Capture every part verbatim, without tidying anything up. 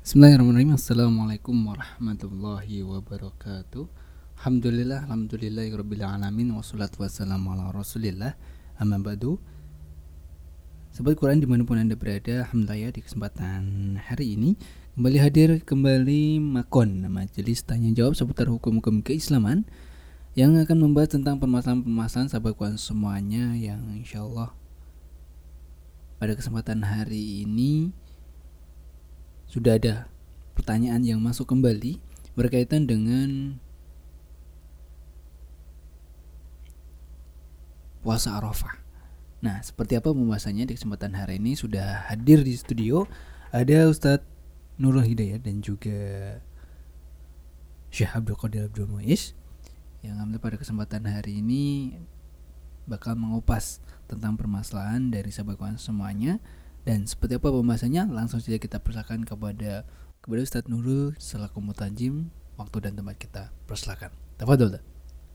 Bismillahirrahmanirrahim. Assalamualaikum warahmatullahi wabarakatuh. Alhamdulillah, alhamdulillahirabbil alamin wassalatu wassalamu ala Rasulillah. Amma ba'du. Sahabat Quran dimanapun Anda berada, alhamdulillah di kesempatan hari ini kembali hadir kembali Makon, majelis tanya jawab seputar hukum-hukum keislaman yang akan membahas tentang permasalahan-permasalahan sahabat Quran semuanya, yang insyaallah pada kesempatan hari ini sudah ada pertanyaan yang masuk kembali berkaitan dengan puasa Arafah. Nah, seperti apa pembahasannya di kesempatan hari ini? Sudah hadir di studio ada Ustadz Nurul Hidayat dan juga Syekh Abdul Qadir Abdul Muiz, yang pada kesempatan hari ini bakal mengupas tentang permasalahan dari sahabat Quran semuanya. Dan seperti apa pembahasannya, langsung saja kita persilakan kepada kepada Ustadz Nurul selaku mutajim. Waktu dan tempat kita persilakan. Tafadhol.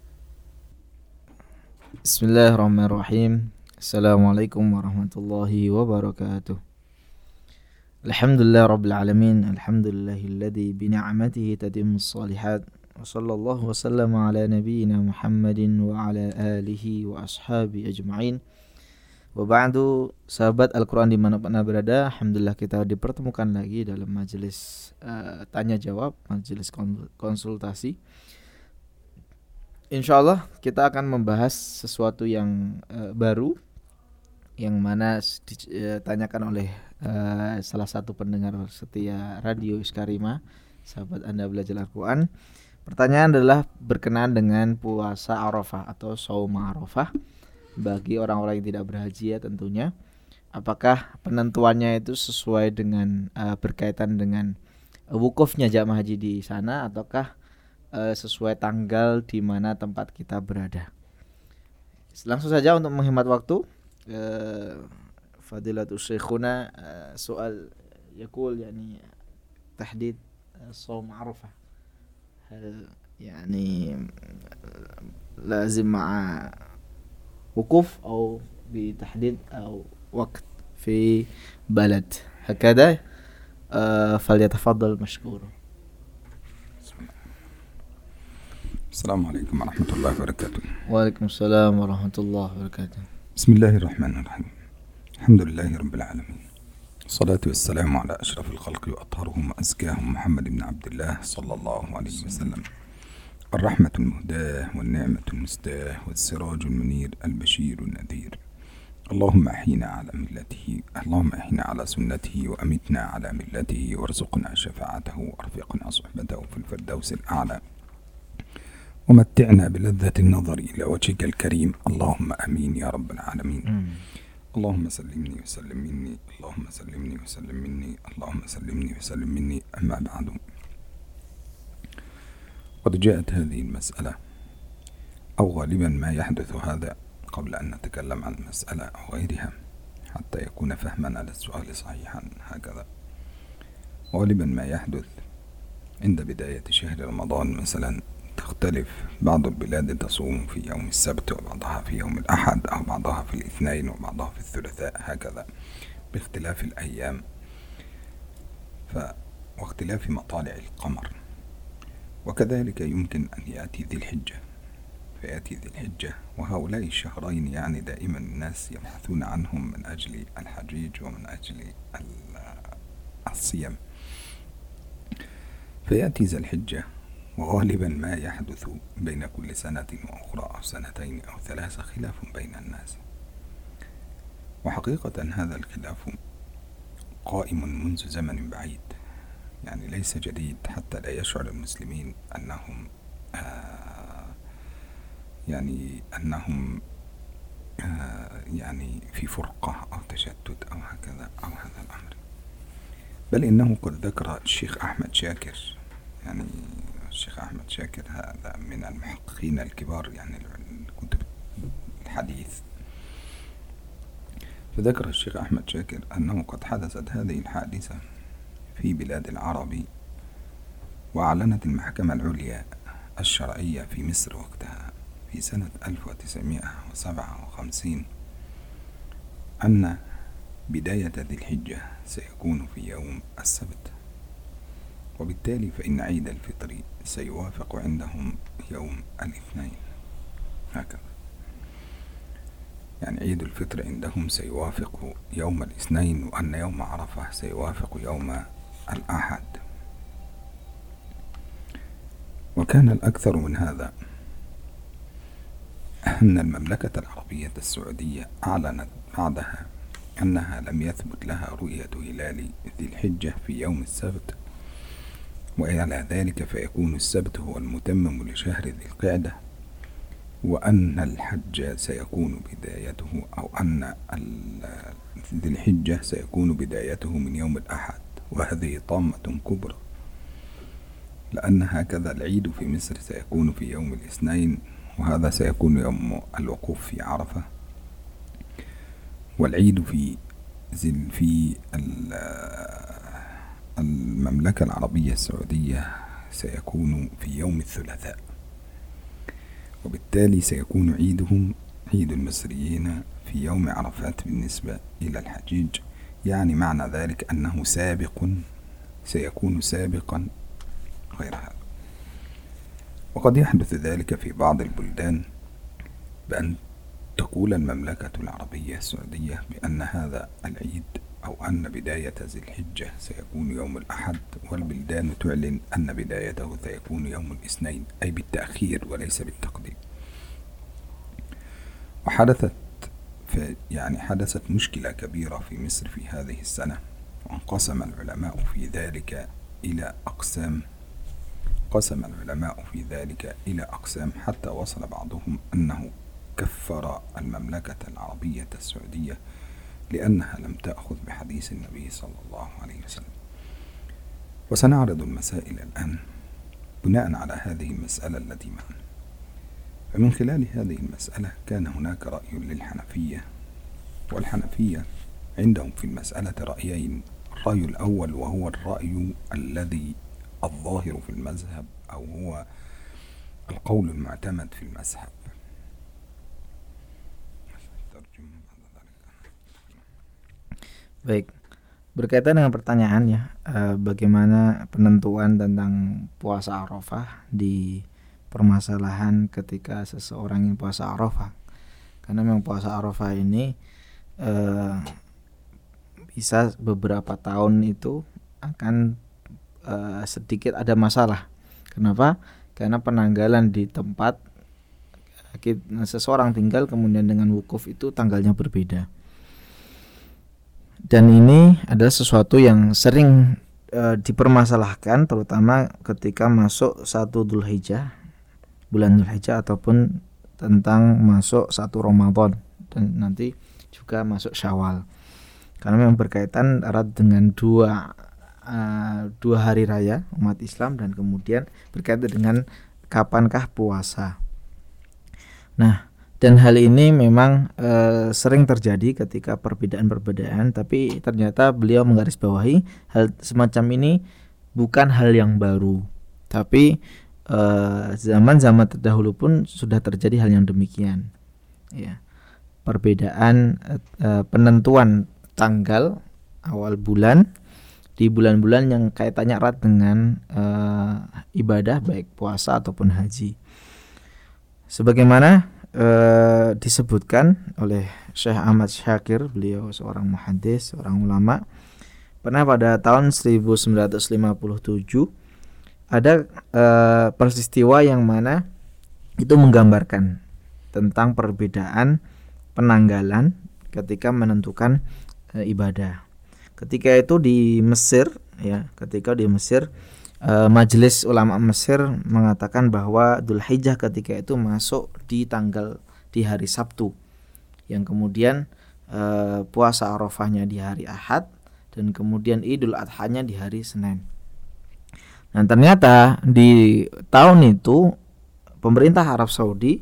Bismillahirrahmanirrahim. Assalamualaikum warahmatullahi wabarakatuh. Alhamdulillah rabbil alamin. Alhamdulillahilladzi bi ni'matihi tatimmus shalihat. Wa sallallahu wa sallama ala nabiyyina Muhammadin wa ala alihi wa ashabi ajma'in. Wa ba'du, sahabat Al-Quran dimanapun Anda berada, alhamdulillah kita dipertemukan lagi dalam majelis uh, tanya jawab, majelis konsultasi. Insyaallah kita akan membahas sesuatu yang uh, baru, yang mana ditanyakan oleh uh, salah satu pendengar setia Radio Iskarima, sahabat Anda belajar Al-Quran. Pertanyaan adalah berkenaan dengan puasa Arafah atau Shaum Arafah bagi orang-orang yang tidak berhaji ya tentunya. Apakah penentuannya itu sesuai dengan uh, berkaitan dengan uh, wukufnya jamaah haji di sana, ataukah uh, sesuai tanggal di mana tempat kita berada? Langsung saja untuk menghemat waktu, uh, Fadilatul Syekhuna uh, soal yakul yani tahdid uh, Shaum Arafah hal yani lazim ma'a وقوف أو بتحديد أو وقت في بلد هكذا آه فليتفضل مشكور. السلام عليكم ورحمة الله وبركاته. وعليكم السلام ورحمة الله وبركاته. بسم الله الرحمن الرحيم. الحمد لله رب العالمين، الصلاة والسلام على أشرف الخلق وأطهرهم وأزكاهم محمد بن عبد الله صلى الله عليه وسلم، الرحمة المهداة والنعمة المستاه والسراج المنير البشير النذير. اللهم أحينا على ملته، اللهم أحينا على سنته وأمتنا على ملته، وارزقنا شفاعته وارفقنا صحبته في الفردوس الأعلى، ومتعنا بلذة النظر إلى وجهك الكريم. اللهم أمين يا رب العالمين. اللهم سلمني وسلم مني، اللهم سلمني وسلم مني، اللهم سلمني وسلم مني. أما بعد، قد جاءت هذه المسألة، أو غالبا ما يحدث هذا قبل أن نتكلم عن المسألة أو غيرها حتى يكون فهمنا للسؤال صحيحا. هكذا غالبا ما يحدث عند بداية شهر رمضان مثلا، تختلف بعض البلاد تصوم في يوم السبت، وبعضها في يوم الأحد، أو بعضها في الاثنين، وبعضها في الثلاثاء، هكذا باختلاف الأيام ف... واختلاف مطالع القمر. وكذلك يمكن أن يأتي ذي الحجة، فيأتي ذي الحجة وهؤلاء الشهرين يعني دائما الناس يبحثون عنهم من أجل الحجيج ومن أجل الصيام، فيأتي ذي الحجة وغالبا ما يحدث بين كل سنة وأخرى أو سنتين أو ثلاثة خلاف بين الناس. وحقيقة هذا الخلاف قائم منذ زمن بعيد، يعني ليس جديد، حتى لا يشعر المسلمين أنهم آه يعني أنهم آه يعني في فرقة أو تشتت أو هكذا أو هذا الأمر. بل إنه قد ذكر الشيخ أحمد شاكر، يعني الشيخ أحمد شاكر هذا من المحققين الكبار يعني كتب الحديث، فذكر الشيخ أحمد شاكر أنه قد حدثت هذه الحادثة في بلاد العرب، وأعلنت المحكمة العليا الشرعية في مصر وقتها في سنة ألف وتسعمائة وسبعة وخمسين أن بداية ذي الحجة سيكون في يوم السبت. وبالتالي فإن عيد الفطر سيوافق عندهم يوم الاثنين، هكذا يعني عيد الفطر عندهم سيوافق يوم الاثنين، وأن يوم عرفة سيوافق يوم الأحد. وكان الأكثر من هذا أن المملكة العربية السعودية أعلنت بعدها أنها لم يثبت لها رؤية هلال ذي الحجة في يوم السبت، وعلى ذلك فيكون السبت هو المتمم لشهر ذي القعدة، وأن الحج سيكون بدايته أو أن ذي الحجة سيكون بدايته من يوم الأحد. وهذه طامة كبرى، لأن هكذا العيد في مصر سيكون في يوم الاثنين، وهذا سيكون يوم الوقوف في عرفة، والعيد في في المملكة العربية السعودية سيكون في يوم الثلاثاء، وبالتالي سيكون عيدهم عيد المصريين في يوم عرفات بالنسبة إلى الحجيج. يعني معنى ذلك أنه سابق سيكون سابقا غير هذا. وقد يحدث ذلك في بعض البلدان بأن تقول المملكة العربية السعودية بأن هذا العيد أو أن بداية ذي الحجة سيكون يوم الأحد، والبلدان تعلن أن بدايته سيكون يوم الاثنين، أي بالتأخير وليس بالتقديم. وحدثت في يعني حدثت مشكلة كبيرة في مصر في هذه السنة، وانقسم العلماء في ذلك إلى أقسام قسم العلماء في ذلك إلى أقسام حتى وصل بعضهم أنه كفر المملكة العربية السعودية لأنها لم تأخذ بحديث النبي صلى الله عليه وسلم. وسنعرض المسائل الآن بناء على هذه المسألة التي معنا. فمن خلال هذه المسألة كان هناك رأي للحنفية، والحنفية عندهم في المسألة رأيين. الرأي الأول وهو الرأي الذي الظاهر في المذهب أو هو القول المعتمد في المذهب. Baik, berkaitan dengan pertanyaannya, eh, bagaimana penentuan tentang puasa Arafah di permasalahan ketika seseorang yang puasa Arafah. Karena memang puasa Arafah ini eh, bisa beberapa tahun itu akan eh, sedikit ada masalah. Kenapa? Karena penanggalan di tempat seseorang tinggal kemudian dengan wukuf itu tanggalnya berbeda. Dan ini adalah sesuatu yang sering e, dipermasalahkan, terutama ketika masuk satu Dzulhijjah, bulan Dzulhijjah, ataupun tentang masuk satu Ramadan dan nanti juga masuk Syawal. Karena memang berkaitan erat dengan dua uh, dua hari raya umat Islam dan kemudian berkaitan dengan kapankah puasa. Nah, dan hal ini memang e, sering terjadi ketika perbedaan-perbedaan, tapi ternyata beliau menggarisbawahi hal semacam ini bukan hal yang baru, tapi e, zaman-zaman terdahulu pun sudah terjadi hal yang demikian. Ya, perbedaan e, penentuan tanggal awal bulan di bulan-bulan yang kaitannya erat dengan e, ibadah baik puasa ataupun haji. Sebagaimana Uh, disebutkan oleh Syekh Ahmad Syakir, beliau seorang muhaddits, seorang ulama, pernah pada tahun seribu sembilan ratus lima puluh tujuh ada uh, peristiwa yang mana itu menggambarkan tentang perbedaan penanggalan ketika menentukan uh, ibadah. Ketika itu di Mesir, ya, ketika di Mesir Uh, Majelis Ulama Mesir mengatakan bahwa Dzulhijjah ketika itu masuk di tanggal di hari Sabtu, yang kemudian uh, puasa Arafahnya di hari Ahad dan kemudian Idul Adhanya di hari Senin. Dan ternyata di tahun itu pemerintah Arab Saudi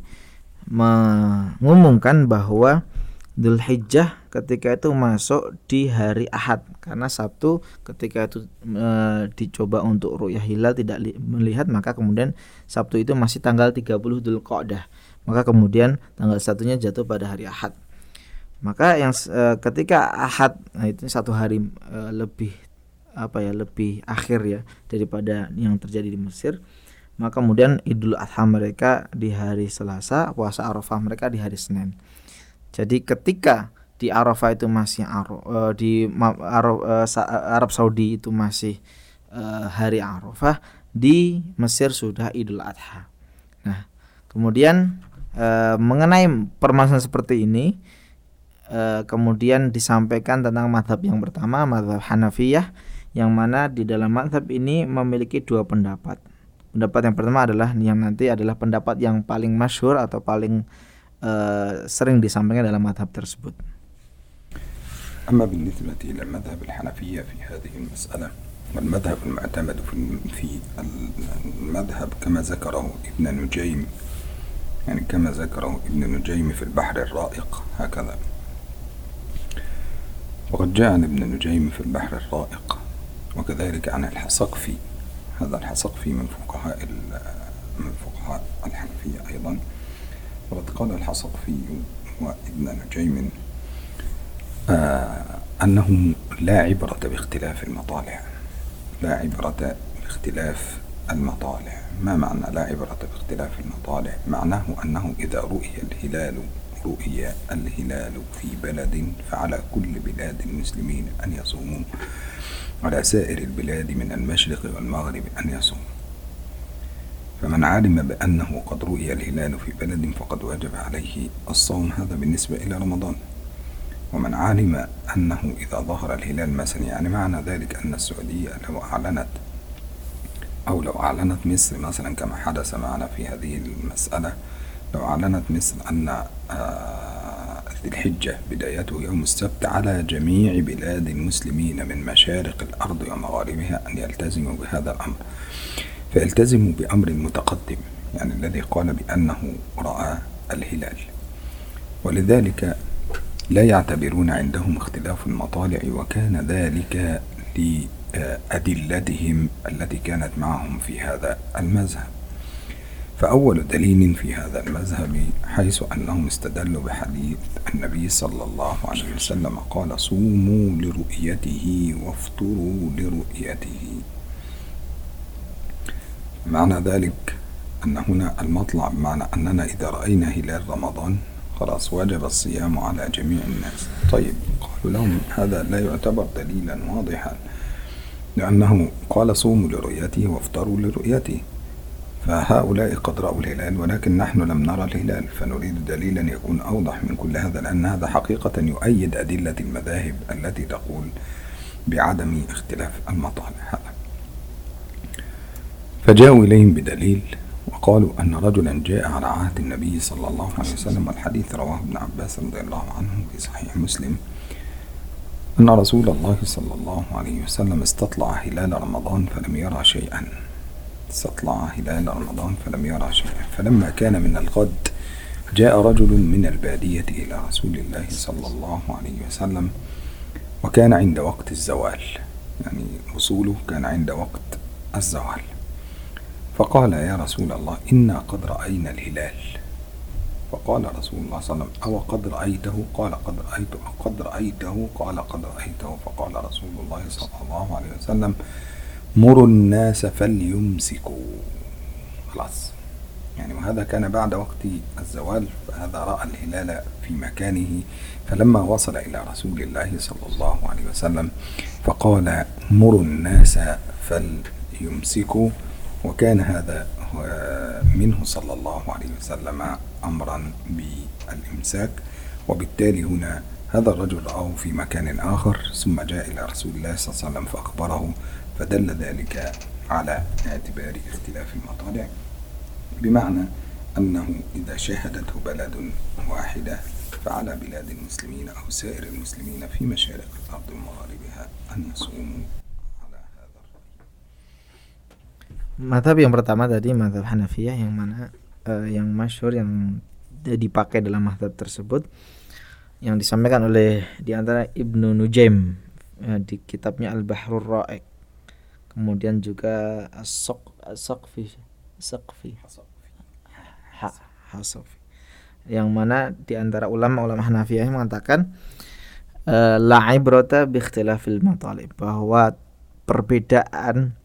mengumumkan bahwa Dzulhijjah ketika itu masuk di hari Ahad, karena Sabtu ketika itu e, dicoba untuk ru'yah hilal tidak li, melihat, maka kemudian Sabtu itu masih tanggal tiga puluh Dzulqa'dah, maka kemudian tanggal satunya jatuh pada hari Ahad. Maka yang e, ketika Ahad, nah itu satu hari e, lebih e, apa ya lebih akhir ya daripada yang terjadi di Mesir. Maka kemudian Idul Adha mereka di hari Selasa, puasa Arafah mereka di hari Senin. Jadi ketika di Arafah itu masih Aro, uh, di Aro, uh, Arab Saudi itu masih uh, hari Arafah, di Mesir sudah Idul Adha. Nah, kemudian uh, mengenai permasalahan seperti ini, uh, kemudian disampaikan tentang mazhab yang pertama, mazhab Hanafiyah, yang mana di dalam mazhab ini memiliki dua pendapat. Pendapat yang pertama adalah yang nanti adalah pendapat yang paling masyhur atau paling uh, sering disampaikan dalam mazhab tersebut. أما بالنسبة إلى المذهب الحنفية في هذه المسألة، والمذهب المعتمد في المذهب كما ذكره ابن نجيم، يعني كما ذكره ابن نجيم في البحر الرائق هكذا. وقد جاء عن ابن نجيم في البحر الرائق، وكذلك عن الحصقفي، هذا الحصقفي من فقهاء من فقهاء الحنفية أيضا. وقد قال الحصقفي وابن نجيم آه أنه لا عبرة باختلاف المطالع، لا عبرة باختلاف المطالع. ما معنى لا عبرة باختلاف المطالع؟ معناه أنه إذا رؤي الهلال رؤي الهلال في بلد فعلى كل بلاد المسلمين أن يصوموا، على سائر البلاد من المشرق والمغرب أن يصوموا. فمن علم بأنه قد رؤي الهلال في بلد فقد وجب عليه الصوم، هذا بالنسبة إلى رمضان. ومن علم أنه إذا ظهر الهلال مثلا، يعني معنى ذلك أن السعودية لو أعلنت أو لو أعلنت مصر مثلا كما حدث معنا في هذه المسألة، لو أعلنت مصر أن ذي الحجة بدايته يوم السبت، على جميع بلاد المسلمين من مشارق الأرض ومغاربها أن يلتزموا بهذا الأمر، فيلتزموا بأمر متقدم، يعني الذي قال بأنه رأى الهلال. ولذلك لا يعتبرون عندهم اختلاف المطالع، وكان ذلك لأدلتهم التي كانت معهم في هذا المذهب. فأول دليل في هذا المذهب حيث أنهم استدلوا بحديث النبي صلى الله عليه وسلم قال صوموا لرؤيته وافطروا لرؤيته. معنى ذلك أن هنا المطلع، بمعنى أننا إذا رأينا هلال رمضان خلاص وجب الصيام على جميع الناس. طيب، قالوا لهم هذا لا يعتبر دليلا واضحا، لأنه قال صوموا لرؤيته وافطروا لرؤيته، فهؤلاء قد رأوا الهلال ولكن نحن لم نرى الهلال، فنريد دليلا يكون أوضح من كل هذا، لأن هذا حقيقة يؤيد أدلة المذاهب التي تقول بعدم اختلاف المطالع هذا. فجاءوا إليهم بدليل وقالوا أن رجلا جاء على عهد النبي صلى الله عليه وسلم، والحديث رواه ابن عباس رضي الله عنه في صحيح مسلم، أن رسول الله صلى الله عليه وسلم استطلع هلال رمضان فلم يرى شيئا، استطلع هلال رمضان فلم يرى شيئا. فلما كان من الغد جاء رجل من البادية إلى رسول الله صلى الله عليه وسلم، وكان عند وقت الزوال، يعني وصوله كان عند وقت الزوال، فقال يا رسول الله إنا قد رأينا الهلال. فقال رسول الله صلى الله عليه وسلم أو قد رأيته؟ قال قد رأيته. قد رأيته؟ قال قد رأيته. فقال رسول الله صلى الله عليه وسلم مروا الناس فليمسكوا. خلاص، يعني وهذا كان بعد وقت الزوال، فهذا رأى الهلال في مكانه. فلما وصل إلى رسول الله صلى الله عليه وسلم فقال مروا الناس فليمسكوا، وكان هذا منه صلى الله عليه وسلم أمرا بالإمساك. وبالتالي هنا هذا الرجل رآه في مكان آخر ثم جاء إلى رسول الله صلى الله عليه وسلم فأخبره، فدل ذلك على اعتبار اختلاف المطالع، بمعنى أنه إذا شاهدته بلد واحدة فعلى بلاد المسلمين أو سائر المسلمين في مشارق الأرض ومغاربها أن يصوموا على هذا الرأي. Mazhab yang pertama tadi mazhab Hanafiyah, yang mana uh, yang masyhur yang dipakai dalam mazhab tersebut yang disampaikan oleh diantara Ibnu Nujaim uh, di kitabnya Al-Bahrur Ra'iq, kemudian juga As-Saqfi As-Saqfi Hasafi, yang mana diantara ulama-ulama Hanafiyah mengatakan uh, la ibrata bi ikhtilafil matalib, bahwa perbedaan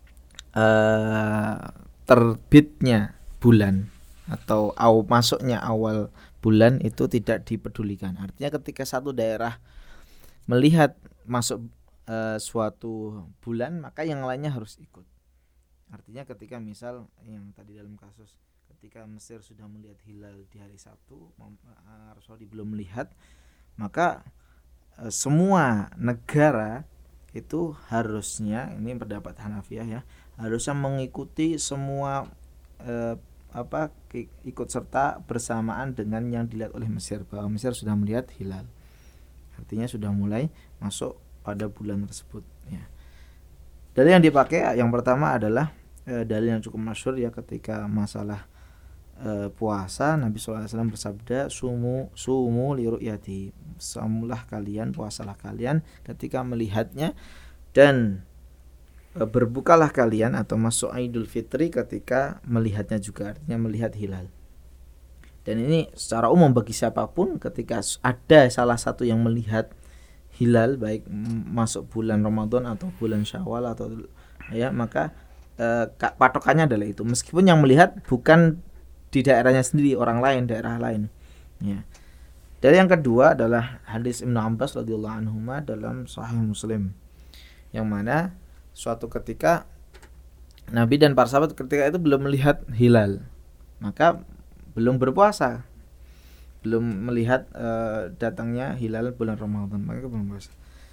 uh, terbitnya bulan atau aw, masuknya awal bulan itu tidak dipedulikan. Artinya ketika satu daerah melihat masuk uh, suatu bulan, maka yang lainnya harus ikut. Artinya ketika misal yang tadi dalam kasus ketika Mesir sudah melihat hilal di hari Sabtu, Arab Saudi belum melihat, maka e, semua negara itu harusnya, ini pendapat Hanafiyah ya, harusnya mengikuti semua e, apa ikut serta bersamaan dengan yang dilihat oleh Mesir, bahwa Mesir sudah melihat hilal. Artinya sudah mulai masuk pada bulan tersebut ya. Dalil yang dipakai yang pertama adalah e, dalil yang cukup masyhur ya, ketika masalah E, puasa, Nabi shallallahu alaihi wasallam bersabda, sumu sumu li ru'yati, samulah kalian, puasalah kalian ketika melihatnya, dan e, berbukalah kalian atau masuk Idul Fitri ketika melihatnya juga, artinya melihat hilal. Dan ini secara umum bagi siapapun, ketika ada salah satu yang melihat hilal, baik masuk bulan Ramadan atau bulan Syawal atau ya, maka e, patokannya adalah itu, meskipun yang melihat bukan di daerahnya sendiri, orang lain, daerah lain ya. Dan yang kedua adalah hadis Ibnu Abbas radhiyallahu anhuma dalam Sahih Muslim, yang mana suatu ketika Nabi dan para sahabat ketika itu belum melihat hilal, maka belum berpuasa, belum melihat uh, datangnya hilal bulan Ramadan, maka belum puasa.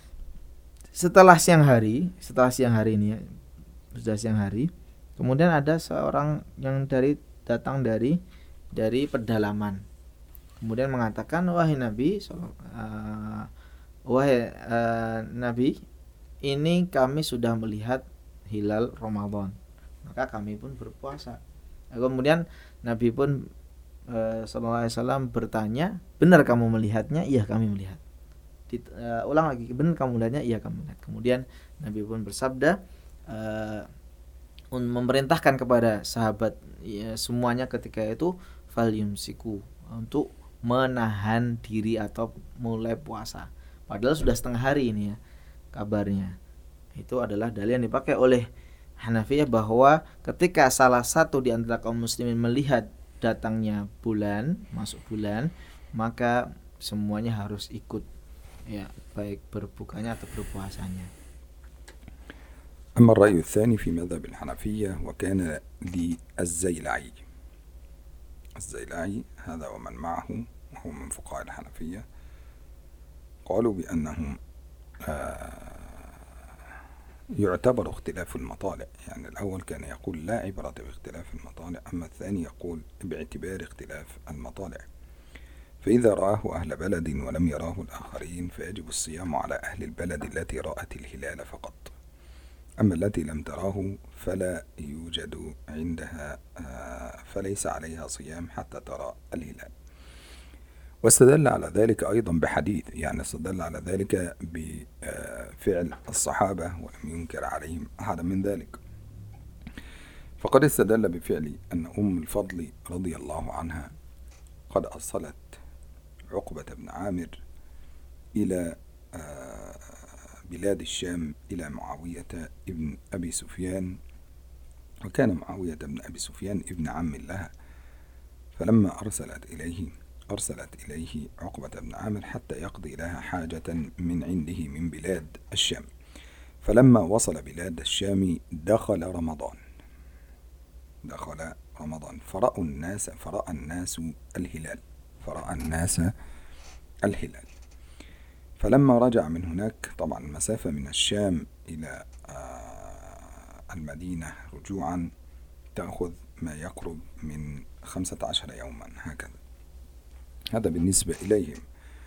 Setelah siang hari, setelah siang hari ini ya, sudah siang hari, kemudian ada seorang yang dari datang dari dari pedalaman, kemudian mengatakan, wahai Nabi, uh, wahai uh, Nabi, ini kami sudah melihat hilal Ramadan, maka kami pun berpuasa. Kemudian Nabi pun uh, sallallahu alaihi wasallam bertanya, benar kamu melihatnya? Iya, kami melihat. Di, uh, ulang lagi, benar kamu melihatnya? Iya, kami melihat. Kemudian Nabi pun bersabda, uh, memerintahkan kepada sahabat ya, semuanya ketika itu falyumsiku, untuk menahan diri atau mulai puasa, padahal sudah setengah hari ini ya kabarnya. Itu adalah dalil yang dipakai oleh Hanafiyah, bahwa ketika salah satu di antara kaum muslimin melihat datangnya bulan, masuk bulan, maka semuanya harus ikut ya, baik berbukanya atau berpuasanya. أما الرأي الثاني في مذهب الحنفية وكان للزيلعي، الزيلعي هذا ومن معه وهو من فقهاء الحنفية، قالوا بأنه يعتبر اختلاف المطالع. يعني الأول كان يقول لا عبرة باختلاف المطالع، أما الثاني يقول باعتبار اختلاف المطالع، فإذا رآه أهل بلد ولم يراه الآخرين فيجب الصيام على أهل البلد التي رأت الهلال فقط، أما التي لم تراه فلا يوجد عندها فليس عليها صيام حتى ترى الهلال. واستدل على ذلك أيضا بحديث، يعني استدل على ذلك بفعل الصحابة ولم ينكر عليهم أحد من ذلك. فقد استدل بفعل أن أم الفضل رضي الله عنها قد أرسلت عقبة بن عامر إلى بلاد الشام إلى معاوية ابن أبي سفيان، وكان معاوية بن أبي سفيان ابن عم لها، فلما أرسلت إليه أرسلت إليه عقبة بن عامر حتى يقضي لها حاجة من عنده من بلاد الشام. فلما وصل بلاد الشام دخل رمضان دخل رمضان فرأوا الناس فرأى الناس الهلال فرأى الناس الهلال فلما رجع من هناك، طبعا المسافة من الشام إلى المدينة رجوعا تأخذ ما يقرب من خمسة عشر يوما هكذا، هذا بالنسبة إليهم.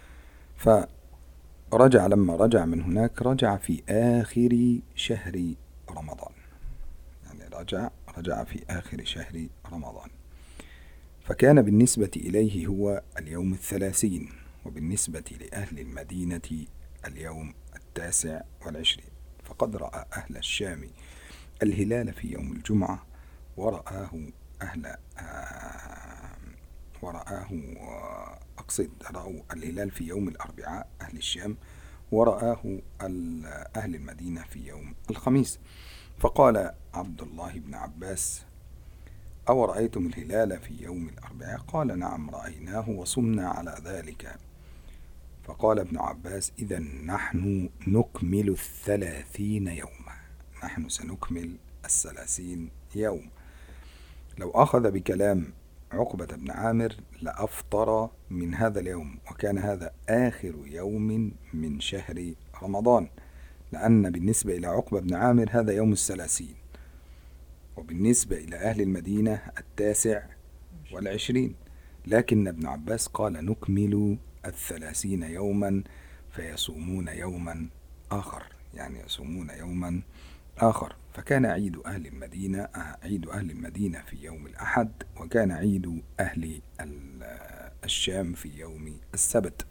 فرجع لما رجع من هناك رجع في آخر شهر رمضان، يعني رجع رجع في آخر شهر رمضان، فكان بالنسبة إليه هو اليوم الثلاثين، وبالنسبة لأهل المدينة اليوم التاسع والعشرين. فقد رأى أهل الشام الهلال في يوم الجمعة، ورآه أهل آه ورآه أقصد رأوا الهلال في يوم الأربعاء أهل الشام، ورآه أهل المدينة في يوم الخميس. فقال عبد الله بن عباس: أو رأيتم الهلال في يوم الأربعاء؟ قال: نعم رأيناه وصمنا على ذلك. فقال ابن عباس: إذن نحن نكمل الثلاثين يوما، نحن سنكمل الثلاثين يوم. لو أخذ بكلام عقبة بن عامر لأفطر من هذا اليوم، وكان هذا آخر يوم من شهر رمضان، لأن بالنسبة إلى عقبة بن عامر هذا يوم الثلاثين، وبالنسبة إلى أهل المدينة التاسع والعشرين. لكن ابن عباس قال: نكمل الثلاثين يوما، فيصومون يوما آخر، يعني يصومون يوما آخر. فكان عيد أهل المدينة عيد أهل المدينة في يوم الأحد، وكان عيد أهل الشام في يوم السبت،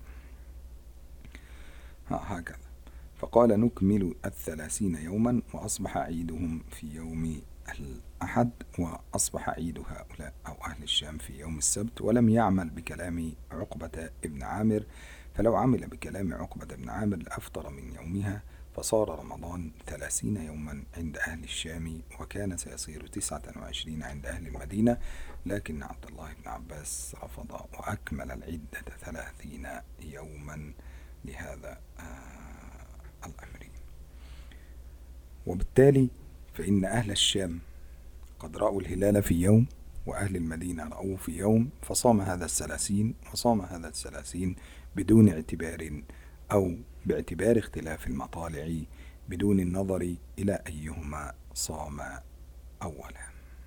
هكذا. فقال: نكمل الثلاثين يوما، وأصبح عيدهم في يوم الأحد، وأصبح عيد هؤلاء أو أهل الشام في يوم السبت. ولم يعمل بكلام عقبة ابن عامر، فلو عمل بكلام عقبة ابن عامر لأفطر من يومها، فصار رمضان ثلاثين يوما عند أهل الشام، وكان سيصير تسعة وعشرين عند أهل المدينة. لكن عبد الله بن عباس رفض وأكمل العدة ثلاثين يوما لهذا آه الأمر. وبالتالي فإن أهل الشام قد رأوا الهلال في يوم، وأهل المدينة رأوه في يوم، فصام هذا الثلاثين وصام هذا الثلاثين بدون اعتبار أو باعتبار اختلاف المطالع، بدون النظر إلى أيهما صام أولا.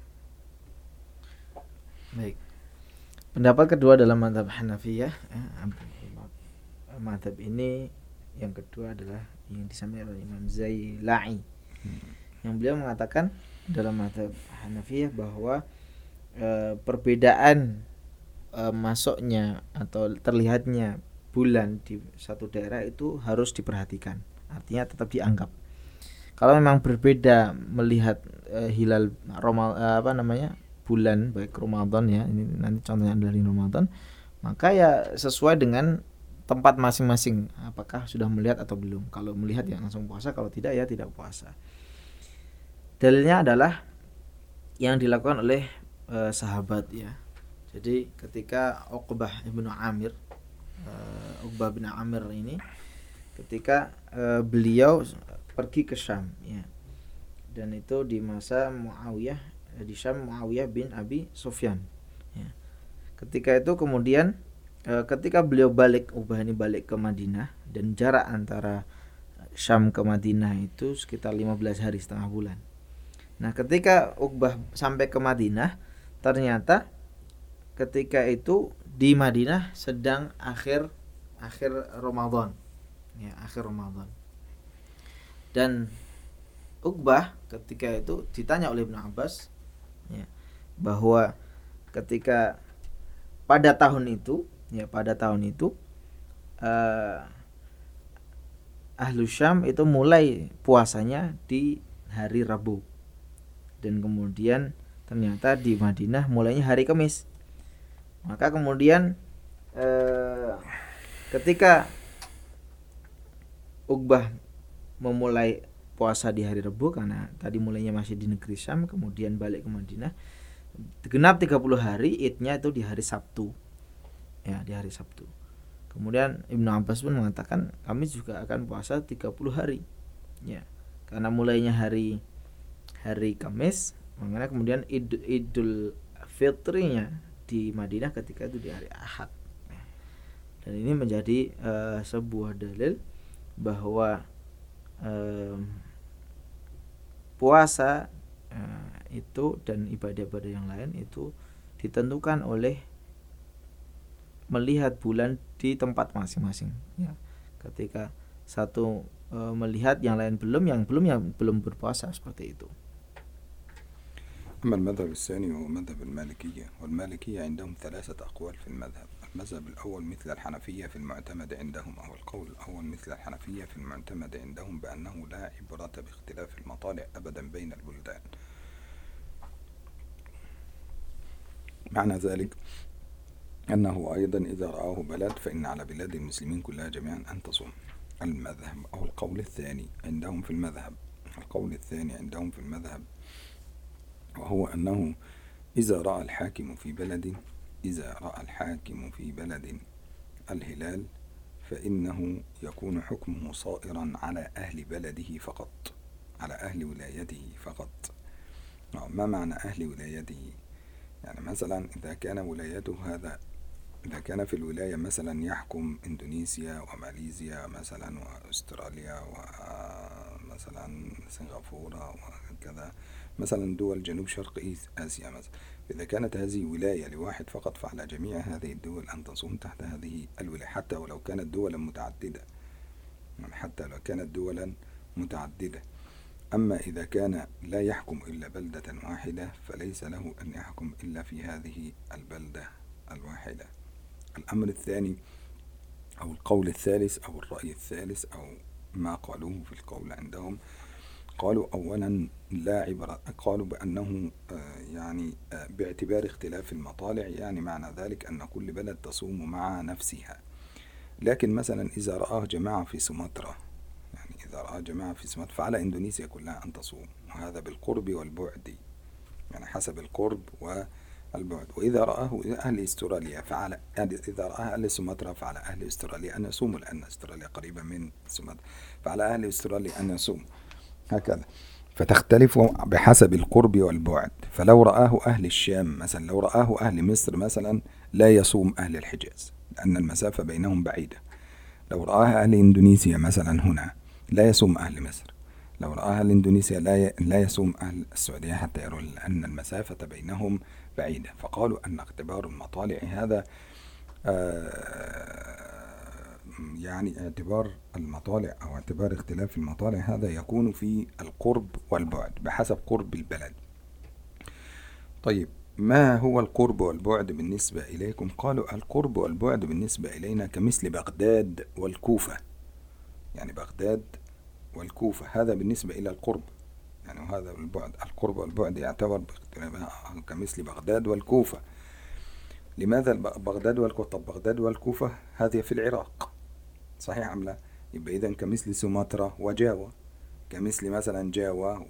Baik. Pendapat kedua dalam mazhab Hanafiyah, eh, mazhab ini yang kedua adalah yang disampaikan oleh Imam Zaila'i, hmm. yang beliau mengatakan dalam mazhab Hanafiyah bahwa e, perbedaan e, masuknya atau terlihatnya bulan di satu daerah itu harus diperhatikan, artinya tetap dianggap. Kalau memang berbeda melihat e, hilal Roma, e, apa namanya bulan baik Ramadan, ya ini nanti contohnya dari Ramadan, maka ya sesuai dengan tempat masing-masing, apakah sudah melihat atau belum. Kalau melihat ya langsung puasa, kalau tidak ya tidak puasa. Dalilnya adalah yang dilakukan oleh e, sahabat, ya. Jadi ketika Uqbah ibnu Amir, e, Uqbah bin Amir ini, ketika e, beliau pergi ke Syam, ya, dan itu di masa Muawiyah, di Syam Muawiyah bin Abi Sufyan, ya. Ketika itu kemudian e, ketika beliau balik, Uqbah ini balik ke Madinah, dan jarak antara Syam ke Madinah itu sekitar lima belas hari, setengah bulan. Nah, ketika Uqbah sampai ke Madinah, ternyata ketika itu di Madinah sedang akhir akhir Ramadan, ya, akhir Ramadan. Dan Uqbah ketika itu ditanya oleh Ibnu Abbas, ya, bahwa ketika pada tahun itu, ya pada tahun itu uh, Ahlu Syam itu mulai puasanya di hari Rabu, dan kemudian ternyata di Madinah mulainya hari Kamis. Maka kemudian eh, ketika Uqbah memulai puasa di hari Rabu, karena tadi mulainya masih di negeri Syam, kemudian balik ke Madinah, genap tiga puluh hari, idnya itu di hari Sabtu, ya, di hari Sabtu. Kemudian Ibnu Abbas pun mengatakan kami juga akan puasa tiga puluh hari, ya, karena mulainya hari hari Kamis, makanya kemudian Idul, Idul Fitrinya di Madinah ketika itu di hari Ahad. Dan ini menjadi uh, sebuah dalil bahwa uh, puasa uh, itu dan ibadah-ibadah yang lain itu ditentukan oleh melihat bulan di tempat masing-masing, ya. Ketika satu uh, melihat, yang lain belum, yang belum yang belum berpuasa, seperti itu. أما المذهب الثاني هو مذهب المالكية، والمالكية عندهم ثلاثة أقوال في المذهب. المذهب الأول مثل الحنفية في المعتمد عندهم، أو القول الأول مثل الحنفية في المعتمد عندهم بأنه لا عبرة باختلاف المطالع أبدا بين البلدان. معنى ذلك أنه أيضا إذا رآه بلد فإن على بلاد المسلمين كلها جميعا أن تصوم. المذهب أو القول الثاني عندهم في المذهب القول الثاني عندهم في المذهب وهو أنه إذا رأى الحاكم في بلد إذا رأى الحاكم في بلد الهلال فإنه يكون حكمه صائرا على أهل بلده فقط، على أهل ولايته فقط. ما معنى أهل ولايته؟ يعني مثلا إذا كان ولايته هذا إذا كان في الولاية مثلا يحكم إندونيسيا وماليزيا مثلا وأستراليا ومثلا سنغافورة وكذا، مثلا دول جنوب شرق آسيا مثلا، إذا كانت هذه ولاية لواحد فقط فعلى جميع هذه الدول أن تصوم تحت هذه الولاية حتى ولو كانت دولا متعددة، يعني حتى لو كانت دولا متعددة. أما إذا كان لا يحكم إلا بلدة واحدة فليس له أن يحكم إلا في هذه البلدة الواحدة. الأمر الثاني أو القول الثالث أو الرأي الثالث أو ما قالوه في القول عندهم، قالوا أولا لا عبرة، قالوا بأنه يعني باعتبار اختلاف المطالع، يعني معنى ذلك أن كل بلد تصوم مع نفسها. لكن مثلا إذا رآه جماعة في سومطرة، يعني إذا رأى جماعة في سومطرة فعلى إندونيسيا كلها أن تصوم، وهذا بالقرب والبعد، يعني حسب القرب والبعد. وإذا رآه أهل استراليا فعلى إذا رآه أهل سومطرة فعلى أهل استراليا أن يصوموا، لأن استراليا قريبة من سومطرة، فعلى أهل استراليا أن يصوموا، هكذا. فتختلف بحسب القرب والبعد. فلو رآه أهل الشام مثلا، لو رآه أهل مصر مثلا لا يصوم أهل الحجاز لأن المسافة بينهم بعيدة. لو رآه أهل إندونيسيا مثلا هنا لا يصوم أهل مصر. لو رآه أهل إندونيسيا لا لا يصوم أهل السعودية حتى يروا أن المسافة بينهم بعيدة. فقالوا أن اختبار المطالع هذا آه يعني اعتبار المطالع أو اعتبار اختلاف المطالع هذا يكون في القرب والبعد بحسب قرب البلد. طيب ما هو القرب والبعد بالنسبة إليكم؟ قالوا القرب والبعد بالنسبة إلينا كمثل بغداد والكوفة، يعني بغداد والكوفة هذا بالنسبة إلى القرب، يعني هذا البعد. القرب والبعد يعتبر كمثل بغداد والكوفة. لماذا بغداد والكوفة؟ طب بغداد والكوفة هذه في العراق، صحيح أم لا؟ يبقى إذن كمثل سومطرة وجاوة، كمثل مثلا جاوة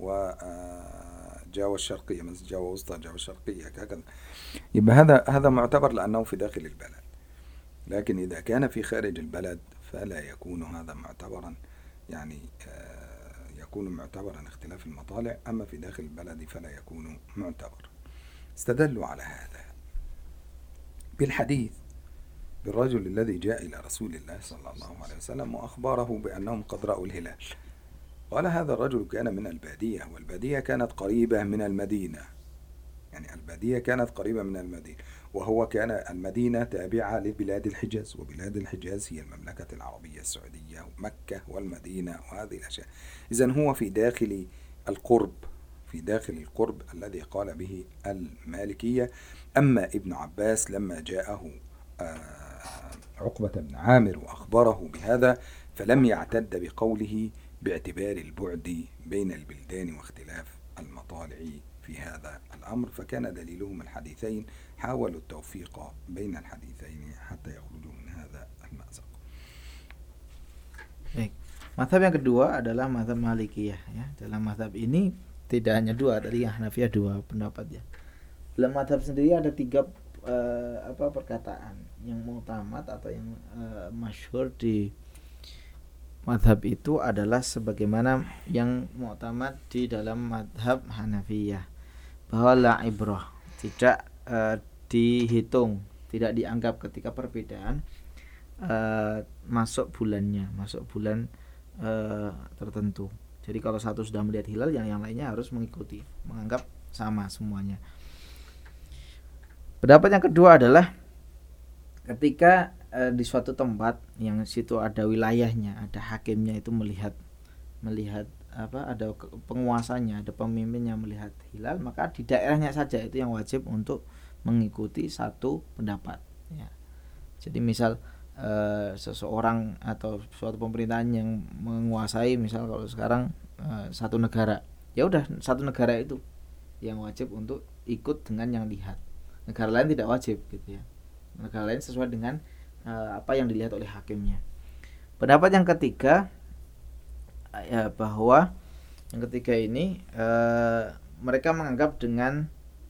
وجاوة الشرقية، مثل جاوة وسطى جاوة الشرقية هكذا. يبقى هذا هذا معتبر لأنه في داخل البلد. لكن إذا كان في خارج البلد فلا يكون هذا معتبرا، يعني يكون معتبرا اختلاف المطالع. أما في داخل البلد فلا يكون معتبر. استدلوا على هذا بالحديث بالرجل الذي جاء إلى رسول الله صلى الله عليه وسلم وأخبره بأنهم قد رأوا الهلال. قال هذا الرجل كان من البادية، والبادية كانت قريبة من المدينة، يعني البادية كانت قريبة من المدينة، وهو كان المدينة تابعة لبلاد الحجاز، وبلاد الحجاز هي المملكة العربية السعودية ومكة والمدينة وهذه الأشياء. إذن هو في داخل القرب، في داخل القرب الذي قال به المالكية. أما ابن عباس لما جاءه عقبة بن عامر وأخبره بهذا فلم يعتد بقوله باعتبار البعد بين البلدان واختلاف المطالع في هذا الأمر. فكان دليلهم الحديثين، حاولوا التوفيق بين الحديثين حتى يخرجوا من هذا المأزق. Baik. Mazhab yang kedua adalah mazhab Malikiyah ya. Dalam mazhab ini tidak hanya dua, tadi yang Hanafiyah dua pendapat ya. Dalam mazhab sendiri ada tiga uh, apa perkataan yang mu'tamad atau yang uh, masyhur di mazhab itu adalah sebagaimana yang mu'tamad di dalam mazhab Hanafiyah, bahwa la ibrah, tidak uh, dihitung, tidak dianggap ketika perbedaan uh, masuk bulannya, masuk bulan uh, tertentu. Jadi kalau satu sudah melihat hilal, yang yang lainnya harus mengikuti, menganggap sama semuanya. Pendapat yang kedua adalah ketika e, di suatu tempat yang situ ada wilayahnya, ada hakimnya itu melihat melihat apa, ada penguasanya, ada pemimpinnya melihat hilal, maka di daerahnya saja itu yang wajib untuk mengikuti satu pendapat ya. Jadi misal e, seseorang atau suatu pemerintahan yang menguasai, misal kalau sekarang e, satu negara, ya udah satu negara itu yang wajib untuk ikut dengan yang lihat. Negara lain tidak wajib gitu ya. Negara lain sesuai dengan uh, apa yang dilihat oleh hakimnya. Pendapat yang ketiga ya bahwa yang ketiga ini eh, mereka menganggap dengan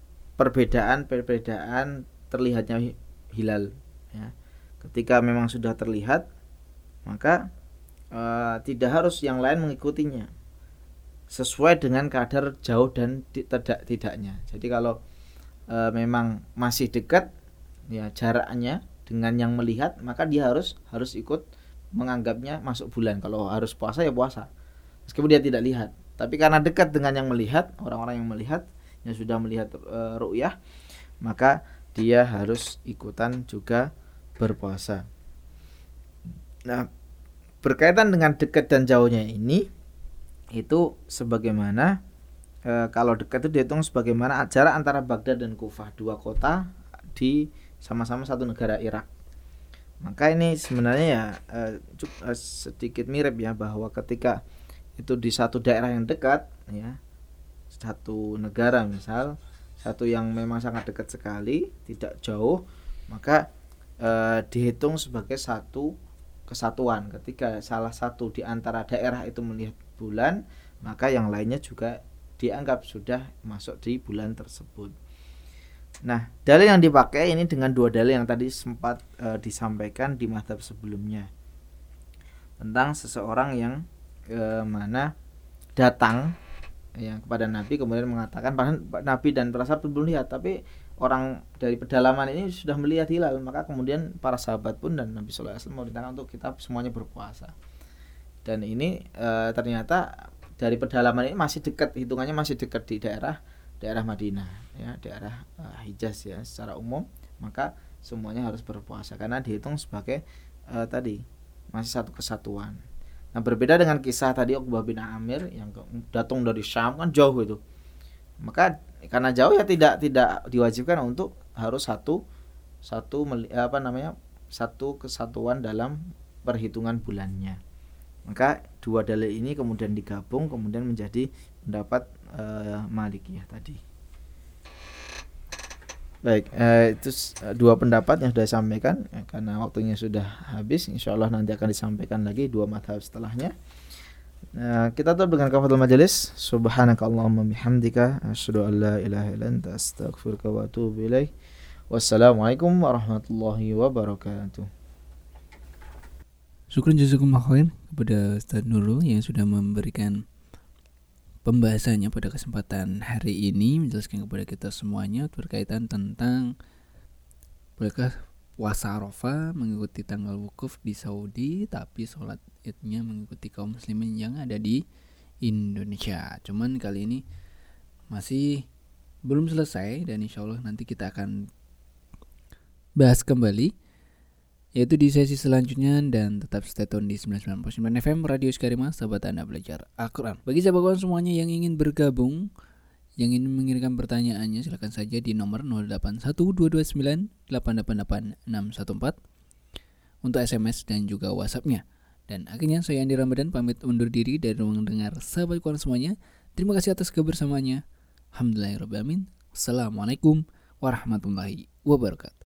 perbedaan-perbedaan terlihatnya hilal ya. Ketika memang sudah terlihat maka eh, tidak harus yang lain mengikutinya sesuai dengan kadar jauh dan tidak tidaknya. Jadi kalau e, memang masih dekat ya jaraknya dengan yang melihat, maka dia harus harus ikut menganggapnya masuk bulan. Kalau harus puasa ya puasa, meskipun dia tidak lihat. Tapi karena dekat dengan yang melihat, orang-orang yang melihat yang sudah melihat e, ru'yah, maka dia harus ikutan juga berpuasa. Nah, berkaitan dengan dekat dan jauhnya ini, itu sebagaimana e, kalau dekat itu dihitung sebagaimana jarak antara Baghdad dan Kufah, dua kota di sama-sama satu negara Irak. Maka ini sebenarnya ya e, sedikit mirip ya, bahwa ketika itu di satu daerah yang dekat ya, satu negara misal, satu yang memang sangat dekat sekali, tidak jauh, maka e, dihitung sebagai satu kesatuan. Ketika salah satu di antara daerah itu melihat bulan, maka yang lainnya juga dianggap sudah masuk di bulan tersebut. Nah, dalil yang dipakai ini dengan dua dalil yang tadi sempat e, disampaikan di mazhab sebelumnya tentang seseorang yang e, mana datang yang kepada Nabi kemudian mengatakan, padahal Nabi dan para sahabat belum lihat, tapi orang dari pedalaman ini sudah melihat hilal, maka kemudian para sahabat pun dan Nabi sallallahu alaihi wasallam memerintahkan untuk kita semuanya berpuasa. Dan ini e, ternyata dari pedalaman ini masih dekat, hitungannya masih dekat di daerah daerah Madinah ya, daerah e, Hijaz ya secara umum, maka semuanya harus berpuasa karena dihitung sebagai e, tadi masih satu kesatuan. Nah, berbeda dengan kisah tadi Uqbah bin Amir yang datang dari Syam, kan jauh itu. Maka karena jauh ya tidak tidak diwajibkan untuk harus satu satu apa namanya satu kesatuan dalam perhitungan bulannya. Maka dua dalil ini kemudian digabung kemudian menjadi pendapat uh, Malikiyah tadi. Baik, uh, itu dua pendapat yang sudah disampaikan ya, karena waktunya sudah habis. Insyaallah nanti akan disampaikan lagi dua mazhab setelahnya. Nah, kita tutup dengan kafatul majelis. Subhanakallahumma bihamdika asyhadu an la ilaha illa anta astaghfiruka wa atubu ilaik. Wassalamualaikum warahmatullahi wabarakatuh. Syukran jazakumullah khair kepada Ustaz Nurul yang sudah memberikan pembahasannya pada kesempatan hari ini, menjelaskan kepada kita semuanya berkaitan tentang bolehkah puasa Arafah mengikuti tanggal wukuf di Saudi, tapi sholat idnya mengikuti kaum muslimin yang ada di Indonesia. Cuman kali ini masih belum selesai dan insya Allah nanti kita akan bahas kembali, yaitu di sesi selanjutnya, dan tetap stay tune di sembilan puluh sembilan koma sembilan F M Radio Iskarima, sahabat Anda belajar Al-Quran. Bagi sahabat kawan semuanya yang ingin bergabung, yang ingin mengirimkan pertanyaannya, silakan saja di nomor nol delapan satu dua dua sembilan delapan delapan delapan enam satu empat untuk S M S dan juga WhatsApp-nya. Dan akhirnya saya Andi Ramadan pamit undur diri dari ruang dengar sahabat kawan semuanya. Terima kasih atas kebersamaannya. Alhamdulillahirabbil alamin. Assalamualaikum warahmatullahi wabarakatuh.